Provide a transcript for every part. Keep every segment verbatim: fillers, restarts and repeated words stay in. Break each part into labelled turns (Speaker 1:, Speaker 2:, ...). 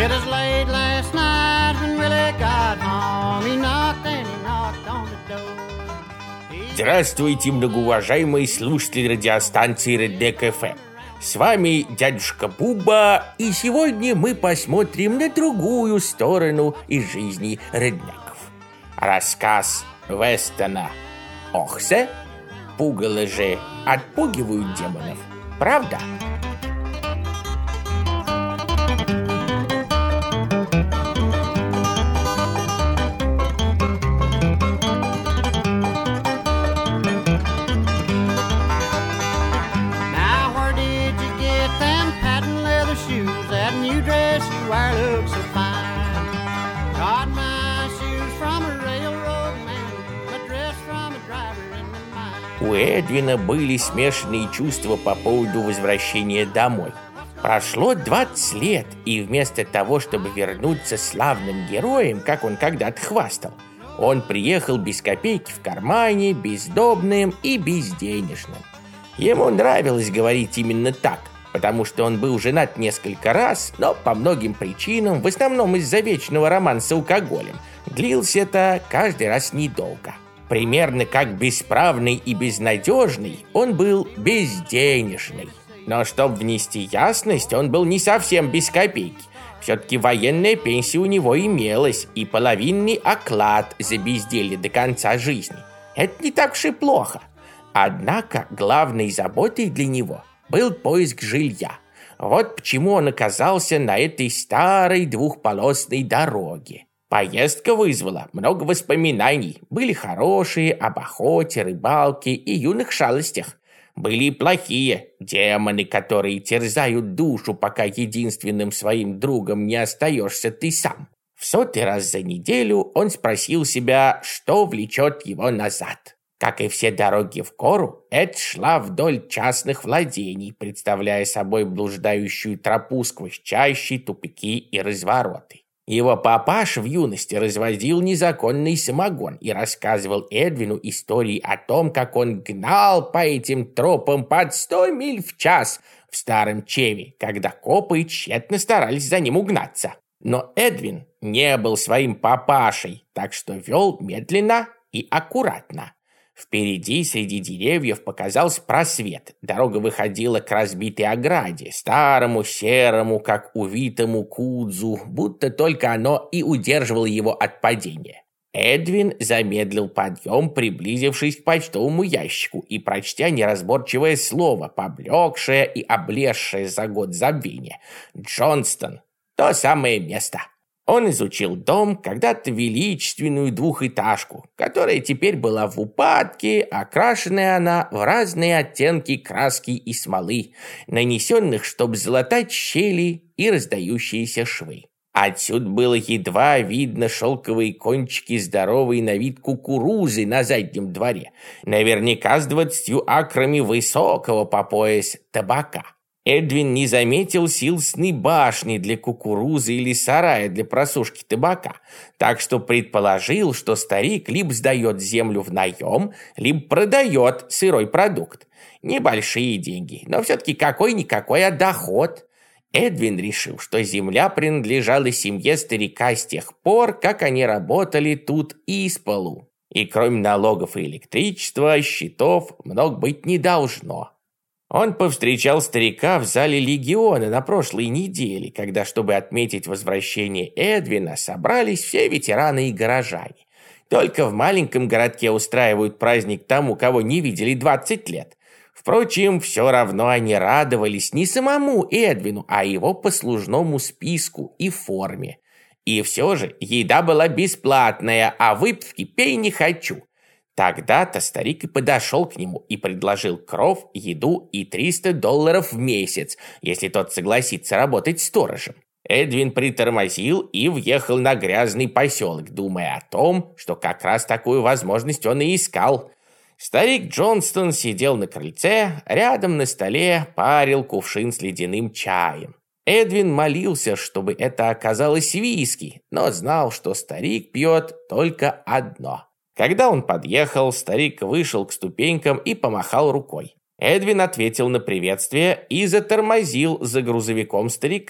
Speaker 1: It was late last night when Willie got home. He knocked and he knocked on the door.
Speaker 2: Здравствуйте, многоуважаемые слушатели радиостанции Реднек эф эм. С вами дядюшка Буба, и сегодня мы посмотрим на другую сторону из жизни реднеков. Рассказ Вестона Охсе «Пугало же отпугивают демонов». Правда? У Эдвина были смешанные чувства по поводу возвращения домой. Прошло двадцать лет, и вместо того, чтобы вернуться славным героем, как он когда-то хвастал, он приехал без копейки в кармане, бездомным и безденежным. Ему нравилось говорить именно так, потому что он был женат несколько раз, но по многим причинам, в основном из-за вечного романа с алкоголем, длился это каждый раз недолго. Примерно как бесправный и безнадежный, он был безденежный. Но чтобы внести ясность, он был не совсем без копейки. Все-таки военная пенсия у него имелась и половинный оклад за безделье до конца жизни. Это не так уж и плохо. Однако главной заботой для него был поиск жилья. Вот почему он оказался на этой старой двухполосной дороге. Поездка вызвала много воспоминаний. Были хорошие об охоте, рыбалке и юных шалостях. Были и плохие демоны, которые терзают душу, пока единственным своим другом не остаешься ты сам. В сотый раз за неделю он спросил себя, что влечет его назад. Как и все дороги в гору, это шла вдоль частных владений, представляя собой блуждающую тропу сквозь чащи, тупики и развороты. Его папаша в юности разводил незаконный самогон и рассказывал Эдвину истории о том, как он гнал по этим тропам под сто миль в час в старом Чеве, когда копы тщетно старались за ним угнаться. Но Эдвин не был своим папашей, так что вел медленно и аккуратно. Впереди среди деревьев показался просвет. Дорога выходила к разбитой ограде, старому, серому, как увитому кудзу, будто только оно и удерживало его от падения. Эдвин замедлил подъем, приблизившись к почтовому ящику и прочтя неразборчивое слово, поблекшее и облезшее за год забвения. «Джонстон» — то самое место. Он изучил дом, когда-то величественную двухэтажку, которая теперь была в упадке, окрашенная она в разные оттенки краски и смолы, нанесенных, чтобы залатать щели и раздающиеся швы. Отсюда было едва видно шелковые кончики здоровой на вид кукурузы на заднем дворе, наверняка с двадцатью акрами высокого по пояс табака. Эдвин не заметил силосной башни для кукурузы или сарая для просушки табака, так что предположил, что старик либо сдает землю в наем, либо продает сырой продукт. Небольшие деньги, но все-таки какой-никакой а доход. Эдвин решил, что земля принадлежала семье старика с тех пор, как они работали тут исполу. И кроме налогов и электричества, счетов много быть не должно. Он повстречал старика в зале Легиона на прошлой неделе, когда, чтобы отметить возвращение Эдвина, собрались все ветераны и горожане. Только в маленьком городке устраивают праздник тому, кого не видели двадцать лет. Впрочем, все равно они радовались не самому Эдвину, а его послужному списку и форме. И все же еда была бесплатная, а выпивки пей не хочу. Тогда-то старик и подошел к нему и предложил кров, еду и триста долларов в месяц, если тот согласится работать сторожем. Эдвин притормозил и въехал на грязный поселок, думая о том, что как раз такую возможность он и искал. Старик Джонстон сидел на крыльце, рядом на столе парил кувшин с ледяным чаем. Эдвин молился, чтобы это оказалось виски, но знал, что старик пьет только одно. Когда он подъехал, старик вышел к ступенькам и помахал рукой. Эдвин ответил на приветствие и затормозил за грузовиком старика.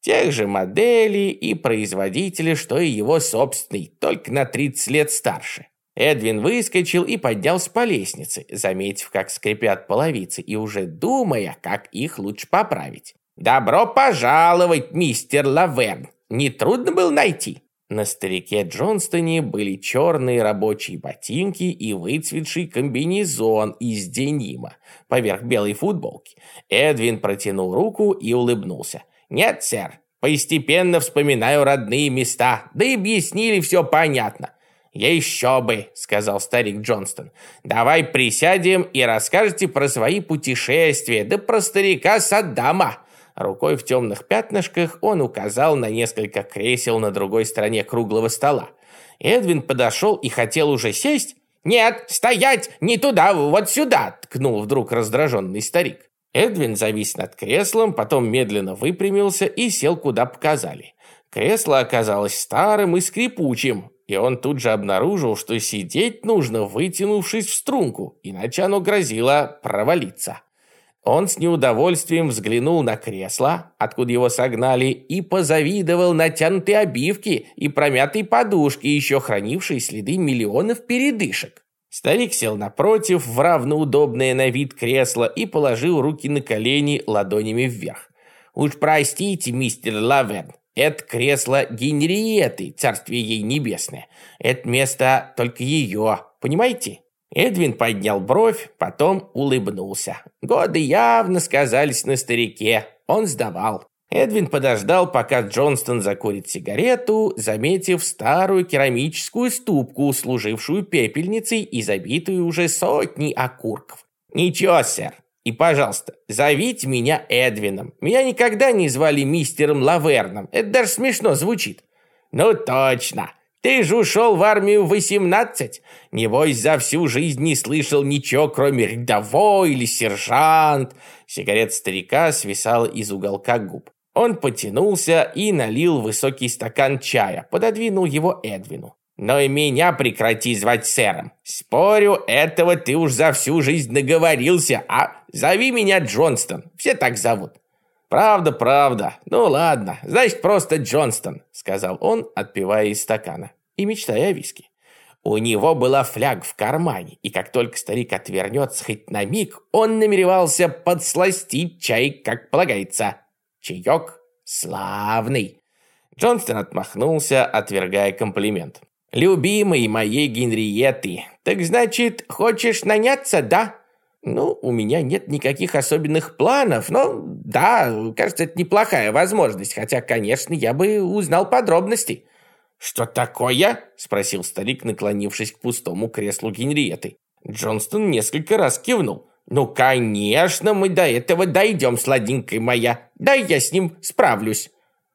Speaker 2: Тех же моделей и производителя, что и его собственный, только на тридцать лет старше. Эдвин выскочил и поднялся по лестнице, заметив, как скрипят половицы, и уже думая, как их лучше поправить. «Добро пожаловать, мистер Лаверн! Не трудно было найти?» На старике Джонстоне были черные рабочие ботинки и выцветший комбинезон из денима поверх белой футболки. Эдвин протянул руку и улыбнулся. «Нет, сэр, постепенно вспоминаю родные места, да и объяснили все понятно». «Еще бы», — сказал старик Джонстон. «Давай присядем и расскажете про свои путешествия, да про старика Саддама». Рукой в темных пятнышках он указал на несколько кресел на другой стороне круглого стола. Эдвин подошел и хотел уже сесть. «Нет, стоять! Не туда, вот сюда!» — ткнул вдруг раздраженный старик. Эдвин завис над креслом, потом медленно выпрямился и сел, куда показали. Кресло оказалось старым и скрипучим, и он тут же обнаружил, что сидеть нужно, вытянувшись в струнку, иначе оно грозило провалиться. Он с неудовольствием взглянул на кресло, откуда его согнали, и позавидовал натянутой обивке и промятой подушке, еще хранившей следы миллионов передышек. Старик сел напротив в равноудобное на вид кресло и положил руки на колени ладонями вверх. «Уж простите, мистер Лаверн, это кресло Генриетты, царствие ей небесное. Это место только ее, понимаете?» Эдвин поднял бровь, потом улыбнулся. Годы явно сказались на старике. Он сдавал. Эдвин подождал, пока Джонстон закурит сигарету, заметив старую керамическую ступку, служившую пепельницей и забитую уже сотней окурков. «Ничего, сэр. И, пожалуйста, зовите меня Эдвином. Меня никогда не звали мистером Лаверном. Это даже смешно звучит». «Ну точно. Ты же ушел в армию в восемнадцать. Небось, за всю жизнь не слышал ничего, кроме рядовой или сержант». Сигарета старика свисала из уголка губ. Он потянулся и налил высокий стакан чая, пододвинул его Эдвину. «Но и меня прекрати звать сэром. Спорю, этого ты уж за всю жизнь наговорился, а зови меня Джонстон. Все так зовут». «Правда, правда. Ну ладно, значит, просто Джонстон», — сказал он, отпивая из стакана и мечтая о виске. У него была фляга в кармане, и как только старик отвернется хоть на миг, он намеревался подсластить чай, как полагается. Чаек славный. Джонстон отмахнулся, отвергая комплимент. «Любимый моей Генриетты, так значит, хочешь наняться, да?» «Ну, у меня нет никаких особенных планов, но да, кажется, это неплохая возможность, хотя, конечно, я бы узнал подробности». «Что такое?» – спросил старик, наклонившись к пустому креслу Генриетты. Джонстон несколько раз кивнул. «Ну, конечно, мы до этого дойдем, сладенькая моя. Дай я с ним справлюсь».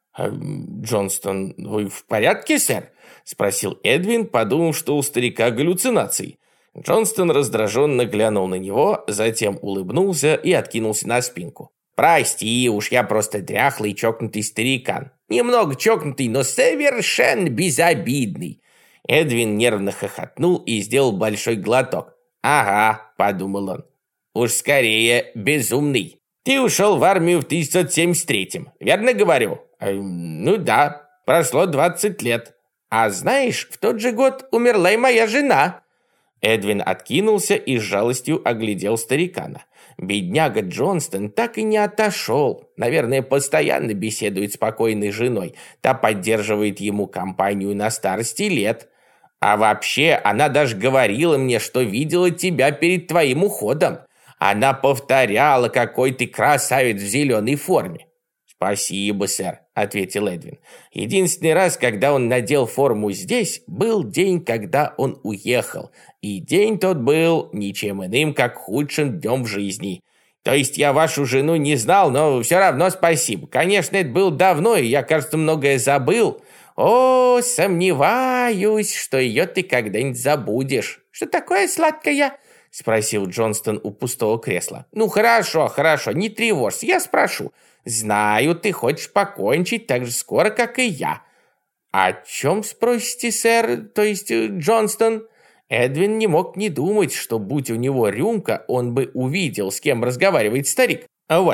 Speaker 2: «Джонстон, вы в порядке, сэр?» – спросил Эдвин, подумав, что у старика галлюцинации. Джонстон раздраженно глянул на него, затем улыбнулся и откинулся на спинку. «Прости уж, я просто дряхлый чокнутый старикан. Немного чокнутый, но совершенно безобидный». Эдвин нервно хохотнул и сделал большой глоток. «Ага», — подумал он, — «уж скорее безумный. Ты ушел в армию в тысяча девятьсот семьдесят третьем, верно говорю?» э, «Ну да, прошло двадцать лет. А знаешь, в тот же год умерла и моя жена». Эдвин откинулся и с жалостью оглядел старикана. Бедняга Джонстон так и не отошел. Наверное, постоянно беседует с покойной женой. Та поддерживает ему компанию на старости лет. А вообще, она даже говорила мне, что видела тебя перед твоим уходом. Она повторяла, какой ты красавец в зеленой форме. «Спасибо, сэр», — ответил Эдвин. Единственный раз, когда он надел форму здесь, был день, когда он уехал. И день тот был ничем иным, как худшим днем в жизни. То есть я вашу жену не знал, но все равно спасибо. Конечно, это было давно, и я, кажется, многое забыл. О, сомневаюсь, что ее ты когда-нибудь забудешь. Что такое, сладкая?» — спросил Джонстон у пустого кресла. «Ну, хорошо, хорошо, не тревожься, я спрошу. Знаю, ты хочешь покончить так же скоро, как и я». «О чем, спросите, сэр, то есть Джонстон?» Эдвин не мог не думать, что, будь у него рюмка, он бы увидел, с кем разговаривает старик. «Вот,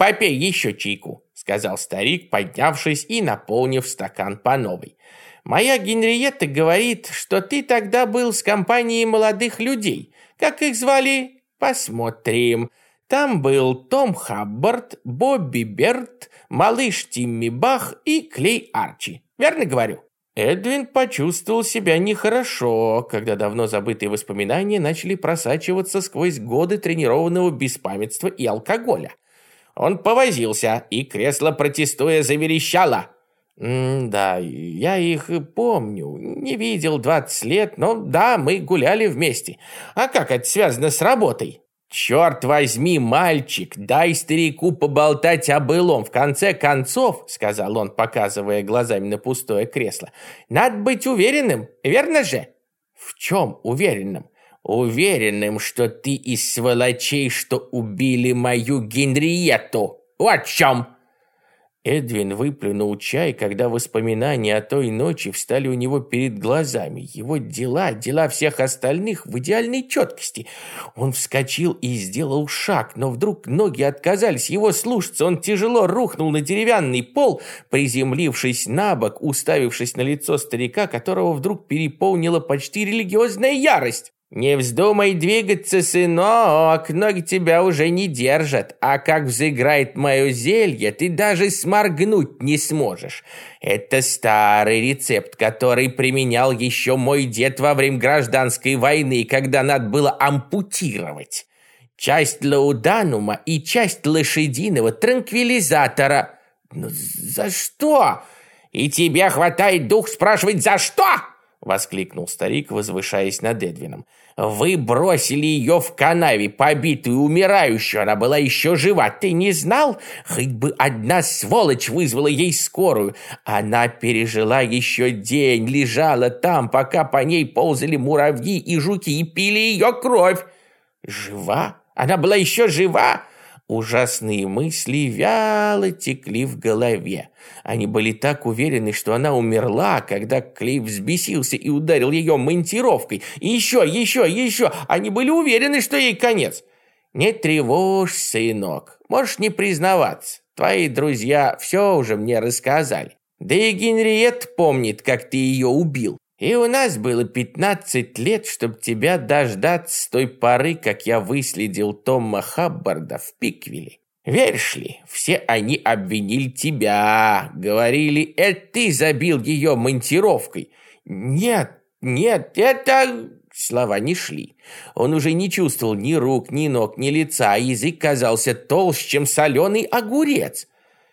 Speaker 2: попей еще чайку», — сказал старик, поднявшись и наполнив стакан по новой. «Моя Генриетта говорит, что ты тогда был с компанией молодых людей. Как их звали? Посмотрим. Там был Том Хаббард, Бобби Берт, малыш Тимми Бах и Клей Арчи. Верно говорю?» Эдвин почувствовал себя нехорошо, когда давно забытые воспоминания начали просачиваться сквозь годы тренированного беспамятства и алкоголя. Он повозился, и кресло, протестуя, заверещало. «Да, я их помню. Не видел двадцать лет, но да, мы гуляли вместе. А как это связано с работой?» «Черт возьми, мальчик, дай старику поболтать о былом. В конце концов, — сказал он, показывая глазами на пустое кресло, — надо быть уверенным, верно же?» «В чем уверенным?» «Уверенным, что ты из сволочей, что убили мою Генриетту. Вот в чем!» Эдвин выплюнул чай, когда воспоминания о той ночи встали у него перед глазами. Его дела, дела всех остальных в идеальной четкости. Он вскочил и сделал шаг, но вдруг ноги отказались его слушаться. Он тяжело рухнул на деревянный пол, приземлившись на бок, уставившись на лицо старика, которого вдруг переполнила почти религиозная ярость. «Не вздумай двигаться, сынок, ноги тебя уже не держат, а как взыграет мое зелье, ты даже сморгнуть не сможешь. Это старый рецепт, который применял еще мой дед во время гражданской войны, когда надо было ампутировать. Часть лауданума и часть лошадиного транквилизатора». «Ну за что? И тебе хватает дух спрашивать за что?» — воскликнул старик, возвышаясь над Эдвином. «Вы бросили ее в канаве, побитую, умирающую. Она была еще жива. Ты не знал? Хоть бы одна сволочь вызвала ей скорую. Она пережила еще день, лежала там, пока по ней ползали муравьи и жуки и пили ее кровь». «Жива? Она была еще жива?» Ужасные мысли вяло текли в голове. Они были так уверены, что она умерла, когда Клей взбесился и ударил ее монтировкой. И еще, еще, еще. Они были уверены, что ей конец. «Не тревожь, сынок. Можешь не признаваться. Твои друзья все уже мне рассказали. Да и Генриетта помнит, как ты ее убил. И у нас было пятнадцать лет, чтобы тебя дождаться с той поры, как я выследил Тома Хаббарда в Пиквилле. Веришь ли, все они обвинили тебя, говорили, это ты забил ее монтировкой. Нет, нет, это...» Слова не шли. Он уже не чувствовал ни рук, ни ног, ни лица, а язык казался толще, чем соленый огурец.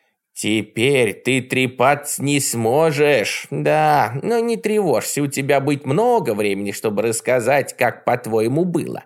Speaker 2: «Теперь ты трепаться не сможешь. Да, но не тревожься, у тебя будет много времени, чтобы рассказать, как, по-твоему, было».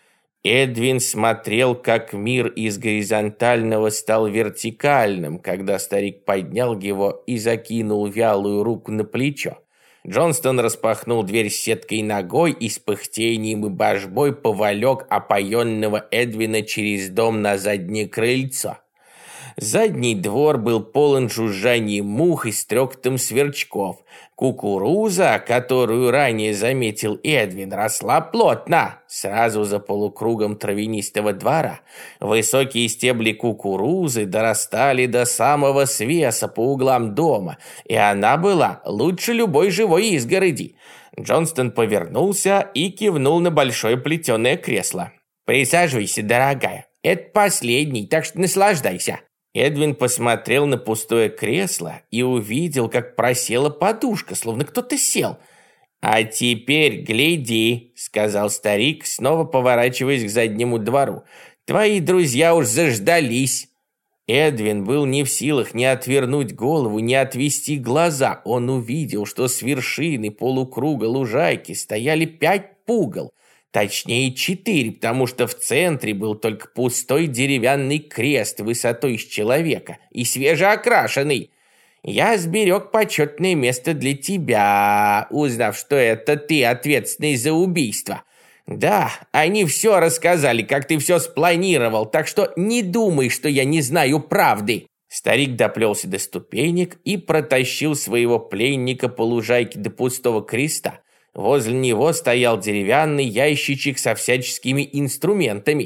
Speaker 2: Эдвин смотрел, как мир из горизонтального стал вертикальным, когда старик поднял его и закинул вялую руку на плечо. Джонстон распахнул дверь с сеткой ногой и с пыхтением и божбой поволек опоенного Эдвина через дом на заднее крыльцо. Задний двор был полон жужжанием мух и стрекотом сверчков. Кукуруза, которую ранее заметил Эдвин, росла плотно, сразу за полукругом травянистого двора. Высокие стебли кукурузы дорастали до самого свеса по углам дома, и она была лучше любой живой изгороди. Джонстон повернулся и кивнул на большое плетеное кресло. «Присаживайся, дорогая. Это последний, так что наслаждайся». Эдвин посмотрел на пустое кресло и увидел, как просела подушка, словно кто-то сел. «А теперь гляди», — сказал старик, снова поворачиваясь к заднему двору. «Твои друзья уж заждались». Эдвин был не в силах ни отвернуть голову, ни отвести глаза. Он увидел, что с вершины полукруга лужайки стояли пять пугал. Точнее, четыре, потому что в центре был только пустой деревянный крест высотой с человека и свежеокрашенный. «Я сберег почетное место для тебя, узнав, что это ты ответственный за убийство. Да, они все рассказали, как ты все спланировал, так что не думай, что я не знаю правды». Старик доплелся до ступенек и протащил своего пленника по лужайке до пустого креста. Возле него стоял деревянный ящичек со всяческими инструментами.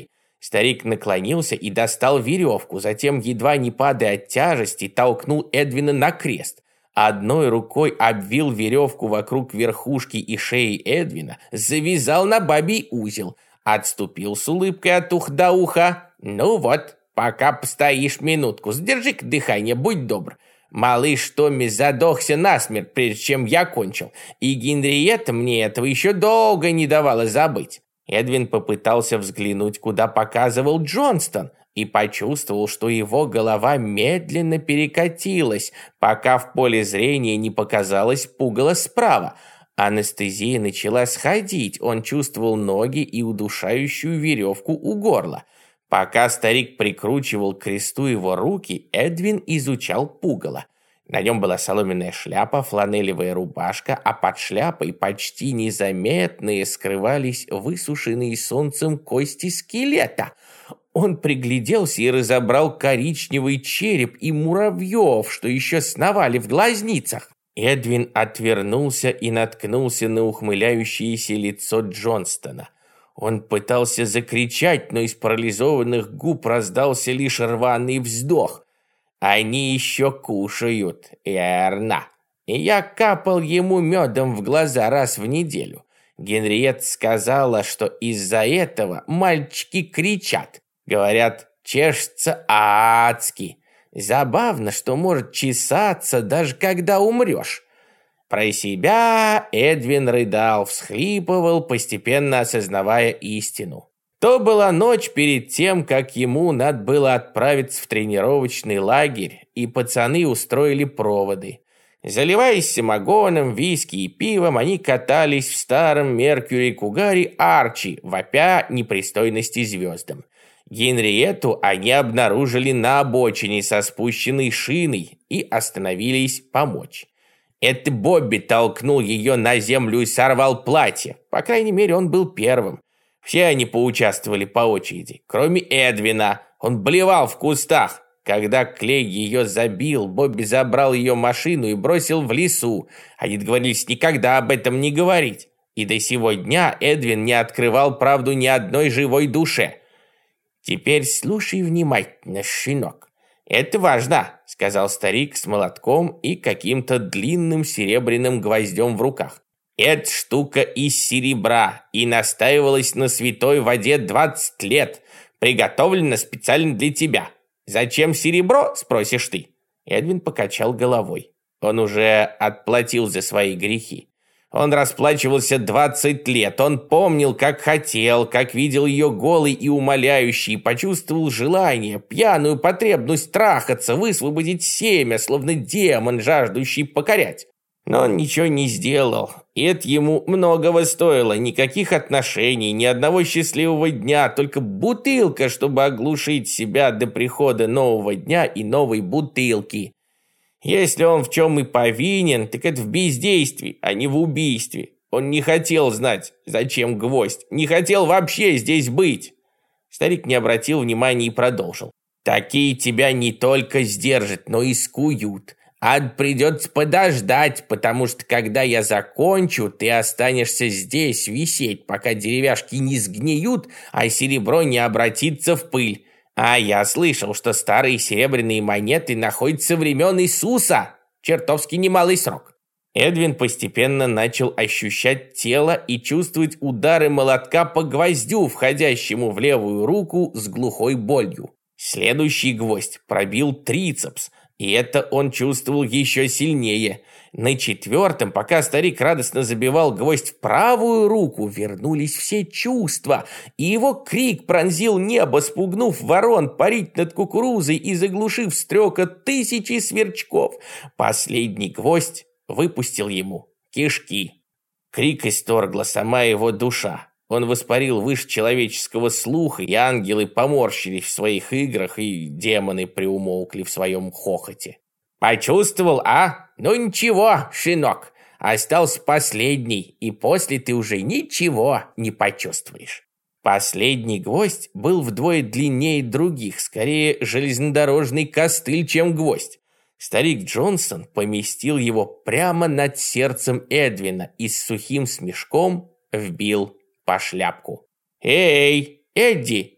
Speaker 2: Старик наклонился и достал веревку, затем, едва не падая от тяжести, толкнул Эдвина на крест. Одной рукой обвил веревку вокруг верхушки и шеи Эдвина, завязал на бабий узел, отступил с улыбкой от уха до уха. «Ну вот, пока постоишь минутку, сдержи-ка дыхание, будь добр. Малыш Томми задохся насмерть, прежде чем я кончил, и Генриетта мне этого еще долго не давала забыть». Эдвин попытался взглянуть, куда показывал Джонстон, и почувствовал, что его голова медленно перекатилась, пока в поле зрения не показалось пугало справа. Анестезия начала сходить, он чувствовал ноги и удушающую веревку у горла. Пока старик прикручивал к кресту его руки, Эдвин изучал пугало. На нем была соломенная шляпа, фланелевая рубашка, а под шляпой почти незаметные скрывались высушенные солнцем кости скелета. Он пригляделся и разобрал коричневый череп и муравьев, что еще сновали в глазницах. Эдвин отвернулся и наткнулся на ухмыляющееся лицо Джонстона. Он пытался закричать, но из парализованных губ раздался лишь рваный вздох. «Они еще кушают, верно. Я капал ему медом в глаза раз в неделю. Генриетта сказала, что из-за этого мальчики кричат. Говорят, чешется адски. Забавно, что может чесаться, даже когда умрешь». Про себя Эдвин рыдал, всхлипывал, постепенно осознавая истину. То была ночь перед тем, как ему надо было отправиться в тренировочный лагерь, и пацаны устроили проводы. Заливаясь самогоном, виски и пивом, они катались в старом Меркьюри Кугаре Арчи, вопя непристойности звездам. Генриетту они обнаружили на обочине со спущенной шиной и остановились помочь. Это Бобби толкнул ее на землю и сорвал платье. По крайней мере, он был первым. Все они поучаствовали по очереди, кроме Эдвина. Он блевал в кустах. Когда Клей ее забил, Бобби забрал ее машину и бросил в лесу. Они договорились никогда об этом не говорить. И до сего дня Эдвин не открывал правду ни одной живой душе. «Теперь слушай внимательно, щенок. Это важно», — сказал старик с молотком и каким-то длинным серебряным гвоздем в руках. «Эта штука из серебра и настаивалась на святой воде двадцать лет. Приготовлена специально для тебя. Зачем серебро, спросишь ты?» Эдвин покачал головой. Он уже отплатил за свои грехи. Он расплачивался двадцать лет. Он помнил, как хотел, как видел ее голой и умоляющей, почувствовал желание, пьяную потребность трахаться, высвободить семя, словно демон, жаждущий покорять. Но он ничего не сделал, и это ему многого стоило. Никаких отношений, ни одного счастливого дня, только бутылка, чтобы оглушить себя до прихода нового дня и новой бутылки. Если он в чем и повинен, так это в бездействии, а не в убийстве. Он не хотел знать, зачем гвоздь, не хотел вообще здесь быть. Старик не обратил внимания и продолжил. «Такие тебя не только сдержат, но и скуют. Ад придется подождать, потому что когда я закончу, ты останешься здесь висеть, пока деревяшки не сгниют, а серебро не обратится в пыль. А я слышал, что старые серебряные монеты находятся со времен Иисуса. Чертовски немалый срок». Эдвин постепенно начал ощущать тело и чувствовать удары молотка по гвоздю, входящему в левую руку с глухой болью. Следующий гвоздь пробил трицепс, и это он чувствовал еще сильнее. На четвертом, пока старик радостно забивал гвоздь в правую руку, вернулись все чувства, и его крик пронзил небо, спугнув ворон парить над кукурузой и заглушив стрекот тысячи сверчков. Последний гвоздь выпустил ему кишки. Крик исторгла сама его душа. Он воспарил выше человеческого слуха, и ангелы поморщились в своих играх, и демоны приумолкли в своем хохоте. «Почувствовал, а? Ну ничего, щенок, остался последний, и после ты уже ничего не почувствуешь». Последний гвоздь был вдвое длиннее других, скорее железнодорожный костыль, чем гвоздь. Старик Джонсон поместил его прямо над сердцем Эдвина и с сухим смешком вбил по шляпку. «Эй, Эдди,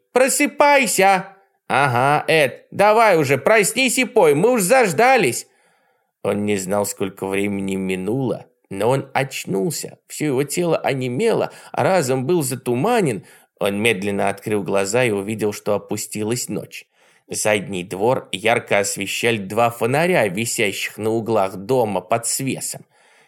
Speaker 2: Просыпайся!» «Ага, Эд, давай уже, проснись и пой, мы уж заждались!» Он не знал, сколько времени минуло, но он очнулся. Все его тело онемело, а разум был затуманен. Он медленно открыл глаза и увидел, что опустилась ночь. Задний двор ярко освещали два фонаря, висящих на углах дома под свесом.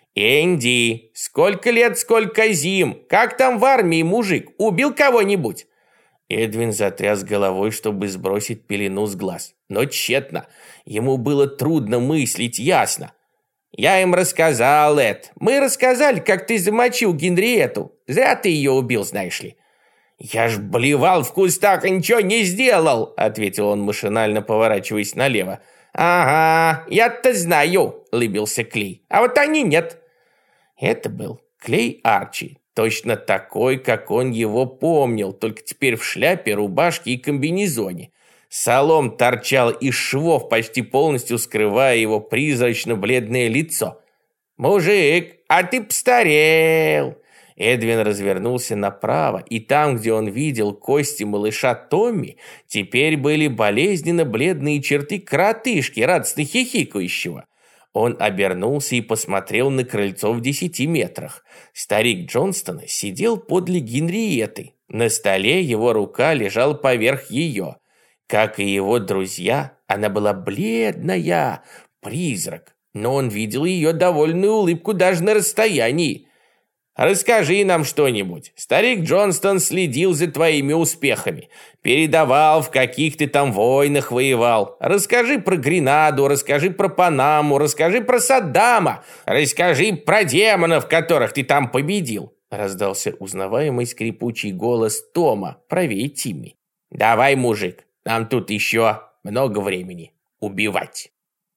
Speaker 2: «Энди, сколько лет, сколько зим! Как там в армии, мужик? Убил кого-нибудь?» Эдвин затряс головой, чтобы сбросить пелену с глаз. Но тщетно. Ему было трудно мыслить ясно. «Я им рассказал, Эд. Мы рассказали, как ты замочил Генриетту. Зря ты ее убил, знаешь ли». «Я ж блевал в кустах и ничего не сделал», — ответил он, машинально поворачиваясь налево. «Ага, я-то знаю», — лыбился Клей. «А вот они нет». Это был Клей Арчи. Точно такой, как он его помнил, только теперь в шляпе, рубашке и комбинезоне. Солом торчал из швов, почти полностью скрывая его призрачно-бледное лицо. «Мужик, а ты постарел!» Эдвин развернулся направо, и там, где он видел кости малыша Томми, теперь были болезненно бледные черты коротышки, радостно хихикающего. Он обернулся и посмотрел на крыльцо в десяти метрах. Старик Джонстон сидел подле Генриетты. На столе его рука лежала поверх ее. Как и его друзья, она была бледная, призрак. Но он видел ее довольную улыбку даже на расстоянии. «Расскажи нам что-нибудь. Старик Джонстон следил за твоими успехами. Передавал, в каких ты там войнах воевал. Расскажи про Гренаду, расскажи про Панаму, расскажи про Саддама. Расскажи про демонов, которых ты там победил», — раздался узнаваемый скрипучий голос Тома, правее Тимми. «Давай, мужик, нам тут еще много времени убивать».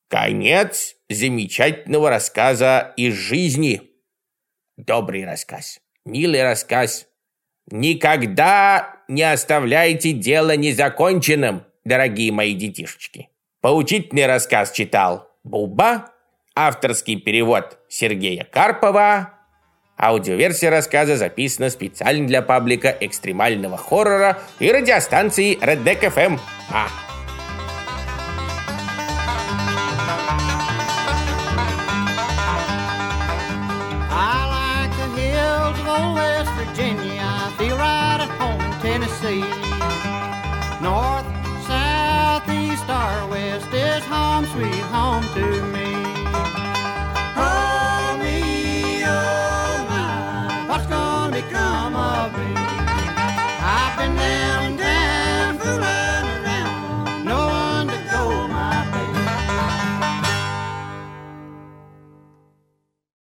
Speaker 2: Конец замечательного рассказа из жизни. Добрый рассказ, милый рассказ. Никогда не оставляйте дело незаконченным, дорогие мои детишечки. Поучительный рассказ читал Буба, авторский перевод Сергея Карпова. Аудиоверсия рассказа записана специально для паблика экстремального хоррора и радиостанции Redneck эф эм. А.
Speaker 1: West Virginia, I feel right at home in Tennessee. North, south, east, or west is home, sweet home to me. Oh me, oh my, what's gonna become of me?